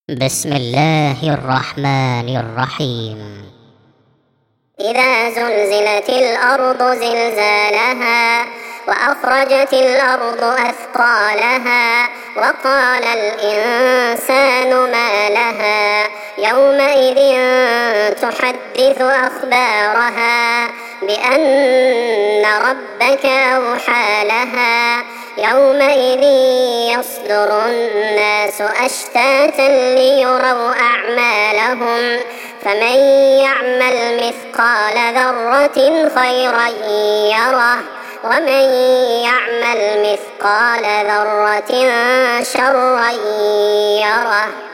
بسم الله الرحمن الرحيم. إذا زلزلت الأرض زلزالها وأخرجت الأرض أثقالها وقال الإنسان ما لها يومئذ تحدث أخبارها بأن ربك أوحى لها يومئذ يصدر الناس أشتاتا ليروا أعمالهم فمن يعمل مثقال ذرة خيرا يره ومن يعمل مثقال ذرة شرا يره.